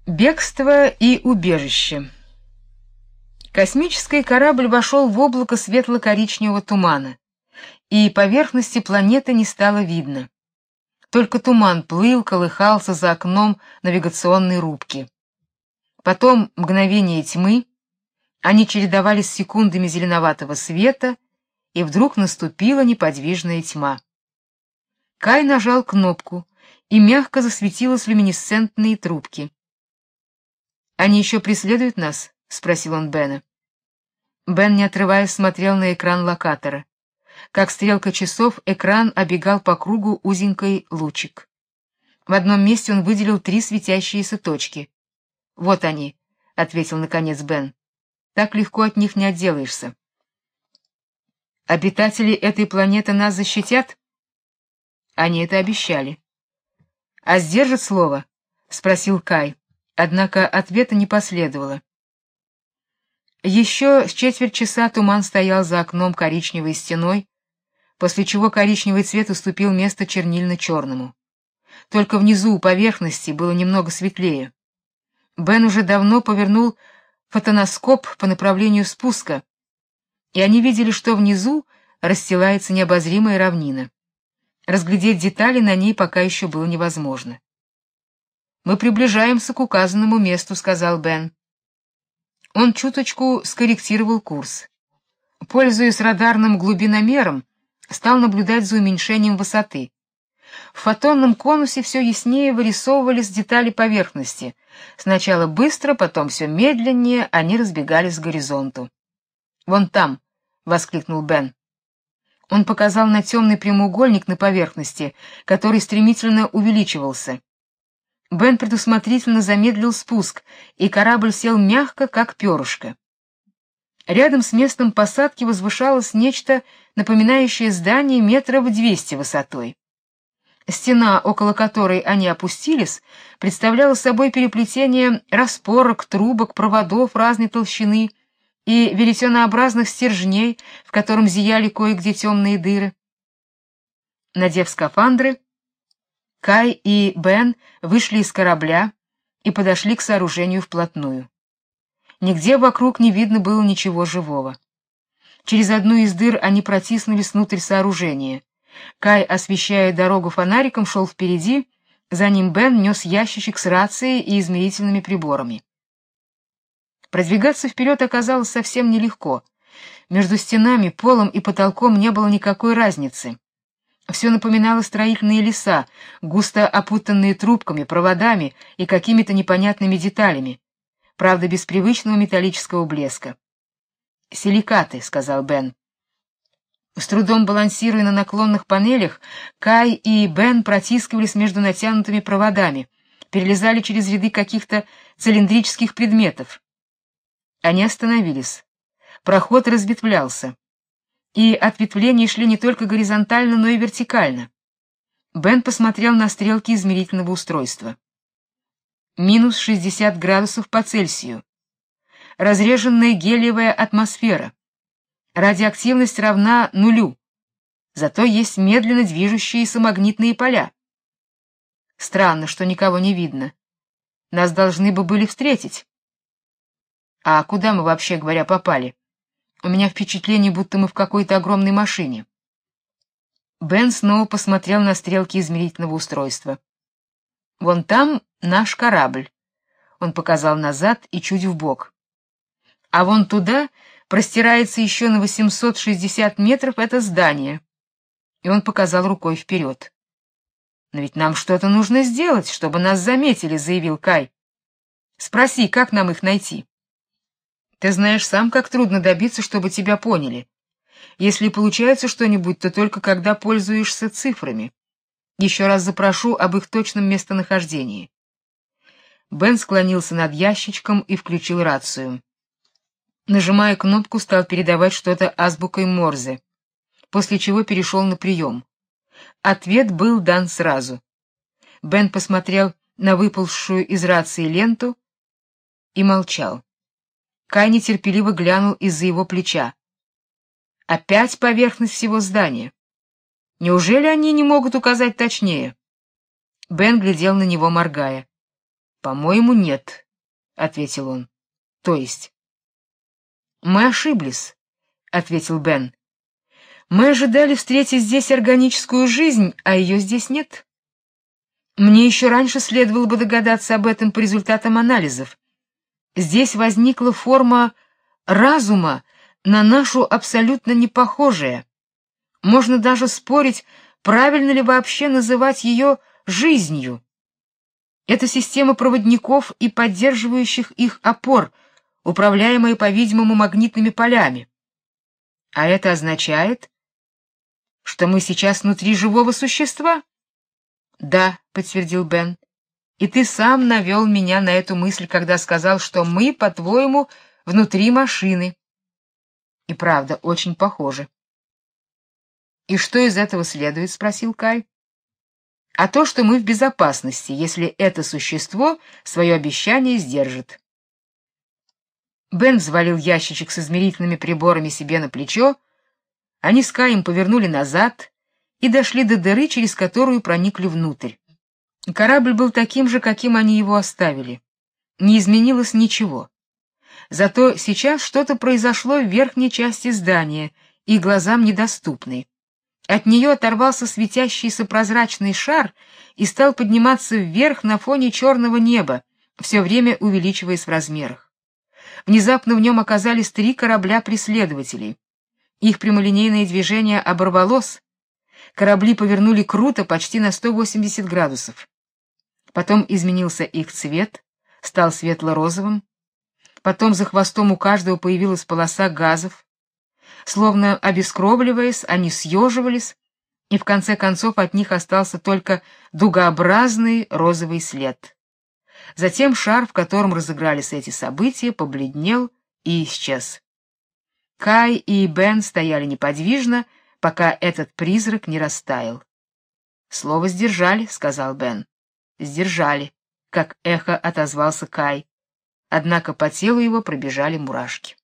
Бегство и убежище. Космический корабль вошел в облако светло-коричневого тумана, и поверхности планеты не стало видно. Только туман плыл, колыхался за окном навигационной рубки. Потом мгновение тьмы, они чередовались с секундами зеленоватого света, и вдруг наступила неподвижная тьма. Кай нажал кнопку, и мягко засветились люминесцентные трубки. «Они еще преследуют нас?» — спросил он Бена. Бен, не отрываясь, смотрел на экран локатора. Как стрелка часов, экран обегал по кругу узенький лучик. В одном месте он выделил 3 светящиеся точки. «Вот они», — ответил наконец Бен. «Так легко от них не отделаешься». «Обитатели этой планеты нас защитят?» «Они это обещали». «А сдержат слово?» — спросил Кай. Однако ответа не последовало. Еще с четверть часа туман стоял за окном коричневой стеной, после чего коричневый цвет уступил место чернильно-черному. Только внизу, у поверхности, было немного светлее. Бен уже давно повернул фотоноскоп по направлению спуска, и они видели, что внизу расстилается необозримая равнина. Разглядеть детали на ней пока еще было невозможно. «Мы приближаемся к указанному месту», — сказал Бен. Он чуточку скорректировал курс. Пользуясь радарным глубиномером, стал наблюдать за уменьшением высоты. В фотонном конусе все яснее вырисовывались детали поверхности. Сначала быстро, потом все медленнее они разбегались к горизонту. «Вон там!» — воскликнул Бен. Он показал на темный прямоугольник на поверхности, который стремительно увеличивался. Бен предусмотрительно замедлил спуск, и корабль сел мягко, как перышко. Рядом с местом посадки возвышалось нечто, напоминающее здание метров 200 высотой. Стена, около которой они опустились, представляла собой переплетение распорок, трубок, проводов разной толщины и веретенообразных стержней, в котором зияли кое-где темные дыры. Надев скафандры, Кай и Бен вышли из корабля и подошли к сооружению вплотную. Нигде вокруг не видно было ничего живого. Через одну из дыр они протиснулись внутрь сооружения. Кай, освещая дорогу фонариком, шел впереди, за ним Бен нес ящичек с рацией и измерительными приборами. Продвигаться вперед оказалось совсем нелегко. Между стенами, полом и потолком не было никакой разницы. Все напоминало строительные леса, густо опутанные трубками, проводами и какими-то непонятными деталями, правда, без привычного металлического блеска. «Силикаты», — сказал Бен. С трудом балансируя на наклонных панелях, Кай и Бен протискивались между натянутыми проводами, перелезали через ряды каких-то цилиндрических предметов. Они остановились. Проход разветвлялся. И ответвления шли не только горизонтально, но и вертикально. Бен посмотрел на стрелки измерительного устройства. Минус 60 градусов по Цельсию. Разреженная гелиевая атмосфера. Радиоактивность равна 0. Зато есть медленно движущиеся магнитные поля. Странно, что никого не видно. Нас должны бы были встретить. А куда мы, вообще говоря, попали? У меня впечатление, будто мы в какой-то огромной машине. Бен снова посмотрел на стрелки измерительного устройства. Вон там наш корабль. Он показал назад и чуть вбок. А вон туда простирается еще на 860 метров это здание. И он показал рукой вперед. Но ведь нам что-то нужно сделать, чтобы нас заметили, заявил Кай. Спроси, как нам их найти? Ты знаешь сам, как трудно добиться, чтобы тебя поняли. Если получается что-нибудь, то только когда пользуешься цифрами. Еще раз запрошу об их точном местонахождении. Бен склонился над ящичком и включил рацию. Нажимая кнопку, стал передавать что-то азбукой Морзе, после чего перешел на прием. Ответ был дан сразу. Бен посмотрел на выползшую из рации ленту и молчал. Кай нетерпеливо глянул из-за его плеча. Опять поверхность всего здания. Неужели они не могут указать точнее? Бен глядел на него, моргая. По-моему, нет, ответил он. То есть? Мы ошиблись, ответил Бен. Мы ожидали встретить здесь органическую жизнь, а ее здесь нет. Мне еще раньше следовало бы догадаться об этом по результатам анализов. Здесь возникла форма разума, на нашу абсолютно не похожая. Можно даже спорить, правильно ли вообще называть ее жизнью. Это система проводников и поддерживающих их опор, управляемая, по-видимому, магнитными полями. А это означает, что мы сейчас внутри живого существа? Да, подтвердил Бен. И ты сам навел меня на эту мысль, когда сказал, что мы, по-твоему, внутри машины. И правда, очень похоже. И что из этого следует, спросил Кай. А то, что мы в безопасности, если это существо свое обещание сдержит. Бен взвалил ящичек с измерительными приборами себе на плечо. Они с Каем повернули назад и дошли до дыры, через которую проникли внутрь. Корабль был таким же, каким они его оставили. Не изменилось ничего. Зато сейчас что-то произошло в верхней части здания, и глазам недоступной. От нее оторвался светящийся прозрачный шар и стал подниматься вверх на фоне черного неба, все время увеличиваясь в размерах. Внезапно в нем оказались 3 корабля-преследователей. Их прямолинейное движение оборвалось. Корабли повернули круто, почти на 180 градусов. Потом изменился их цвет, стал светло-розовым. Потом за хвостом у каждого появилась полоса газов. Словно обескровливаясь, они съеживались, и в конце концов от них остался только дугообразный розовый след. Затем шар, в котором разыгрались эти события, побледнел и исчез. Кай и Бен стояли неподвижно, пока этот призрак не растаял. «Слово сдержали», — сказал Бен. «Сдержали», — как эхо отозвался Кай. Однако по телу его пробежали мурашки.